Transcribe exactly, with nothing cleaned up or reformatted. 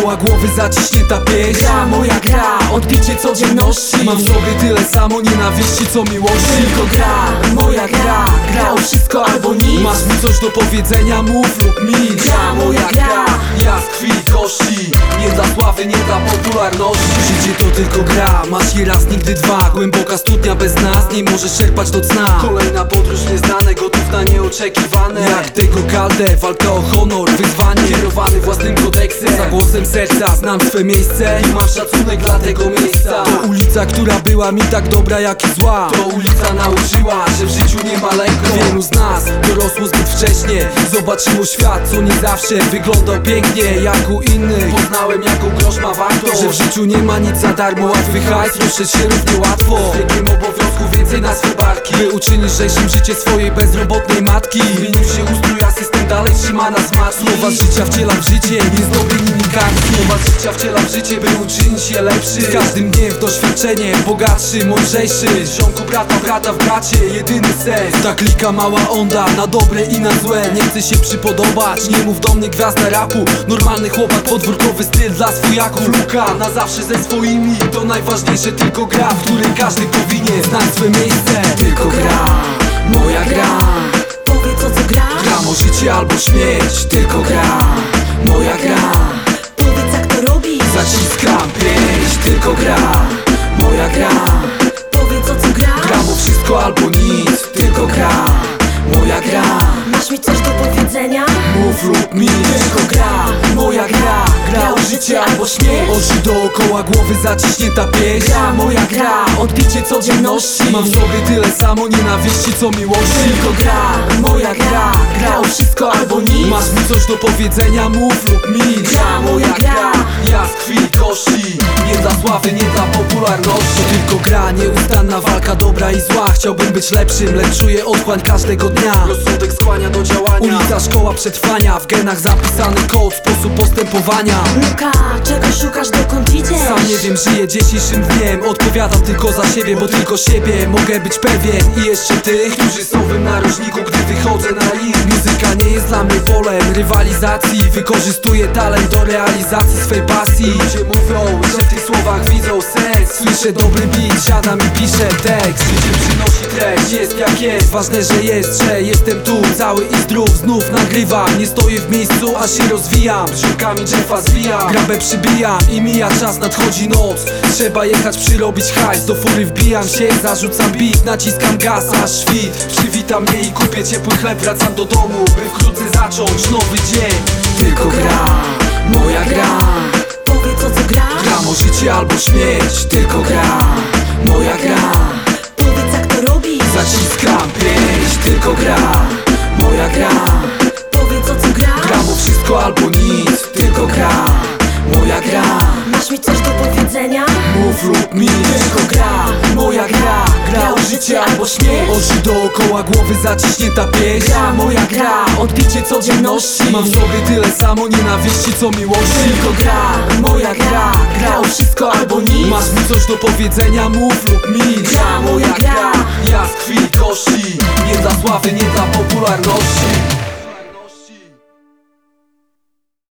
Dookoła głowy zaciśnięta pieśń. Gra moja gra, odbicie codzienności. Mam w sobie tyle samo nienawiści co miłości. Tylko gra, moja gra, gra o wszystko albo nic. Masz mi coś do powiedzenia, mów lub milcz. Gra moja gra, ja z krwi i kości. Nie dla sławy, nie dla popularności. Życie to tylko gra, masz je raz, nigdy dwa. Głęboka studnia bez nas, nie możesz czerpać do cna. Kolejna podróż nieznane, gotów na nieoczekiwane. Jak tego kaldę, walka o honor, wyzwanie. Kierowany własnym kodeksem, za głosem serca znam swe miejsce i mam szacunek dla tego miejsca. To ulica, która była mi tak dobra jak i zła. To ulica nauczyła, że w życiu nie ma lekko. Wielu z nas dorosło zbyt wcześnie, zobaczyło świat, co nie zawsze wyglądał pięknie jak u innych. Poznałem jaką grosz ma wartość, że w życiu nie ma nic za darmo. Łatwy hajs, ruszać się równie łatwo. Z wiekiem obowiązku więcej na swe barki, by uczynić lżejszym życie swojej bezrobotnej matki. Zmienił się ustrój, a system dalej trzyma nas martwi. Słowa z życia wcielam w życie, nie zdobię nimi karty. Słowa z życia wcielam w życie, by uczynić się lepszy. Z każdym dniem w doświadczenie, bogatszy, mądrzejszy. Z ziomku brata, brata w bracie, jedyny sens. Ta klika mała onda, na dobre i na złe. Nie chcę się przypodobać, nie mów do mnie gwiazda rapu. Normalny chłopak, podwórkowy styl dla swojaków. Luka na zawsze ze swoimi, to najważniejsze. Tylko gra, w której każdy powinien znać swe miejsce. Tylko gra, moja gra. Powiedz o co gra. Gram o życie albo śmierć. Tylko gra, moja gra. Powiedz jak to robisz. Zaciskam pięść. Tylko gra, moja gra. Powiedz o co gra. Gram o wszystko albo nic. Tylko gra, moja gra. Masz mi coś do powiedzenia? Mów lub milcz. Tylko gra, moja gra. Gra o życie albo śmierć. Oczy dookoła głowy zaciśnięta pieśń. Gra moja gra, odbicie codzienności. Mam w sobie tyle samo nienawiści co miłości. Tylko gra, moja gra. Gra o wszystko albo nic. Masz mi coś do powiedzenia, mów lub milcz. Gra moja gra, ja z krwi i kości. Nie dla sławy, nie dla popularności. To tylko gra, nieustanna walka dobra i zła. Chciałbym być lepszym, lecz czuję otchłań każdego dnia. Rozsądek skłania do działania. Ulica, szkoła przetrwania, w genach zapisany kod, sposób postępowania. Luka, czego szukasz, dokąd idziesz? Sam nie wiem, żyję dzisiejszym dniem. Odpowiadam tylko za siebie, bo tylko siebie mogę być pewien. I jeszcze tych, którzy są w narożniku, gdy wychodzę na ring. Muzyka nie jest dla mnie polem rywalizacji. Wykorzystuję talent do realizacji swej pasji. Ludzie mówią, że w tych słowach widzą sens. Słyszę dobry beat, siadam i piszę tekst. Życie przynosi treść, jest jak jest. Ważne, że jest, że jestem tu, cały i zdrów. Znów nagrywam, nie stoję w miejscu, a się rozwijam. Brzydkami drzewa zwijam, grabę przybijam i mija czas, nadchodzi noc. Trzeba jechać, przyrobić hajs. Do fury wbijam się, zarzucam beat, naciskam gaz, aż świt przywita mnie i kupię ciepły chleb. Wracam do domu, by wkrótce zacząć nowy dzień. Tylko gra, moja gra. Powiedz o co gra. Gram o życie albo śmierć. Tylko gra, moja gra. Powiedz jak to robisz. Zaciskam pięść. Tylko gra, moja gra. Powiedz o co gra. Gram o wszystko albo nic. Tylko gra, moja gra. Masz mi coś do powiedzenia? Mów lub milcz. Tylko gra, moja gra. Gra o życie albo śmierć. Oczy dookoła głowy zaciśnięta pieśń. Gra moja gra, odbicie codzienności. Mam w sobie tyle samo nienawiści co miłości. Tylko gra, moja gra. Gra o wszystko albo nic. Masz mi coś do powiedzenia, mów lub milcz. Gra moja gra, ja z krwi i kości. Nie dla sławy, nie dla popularności.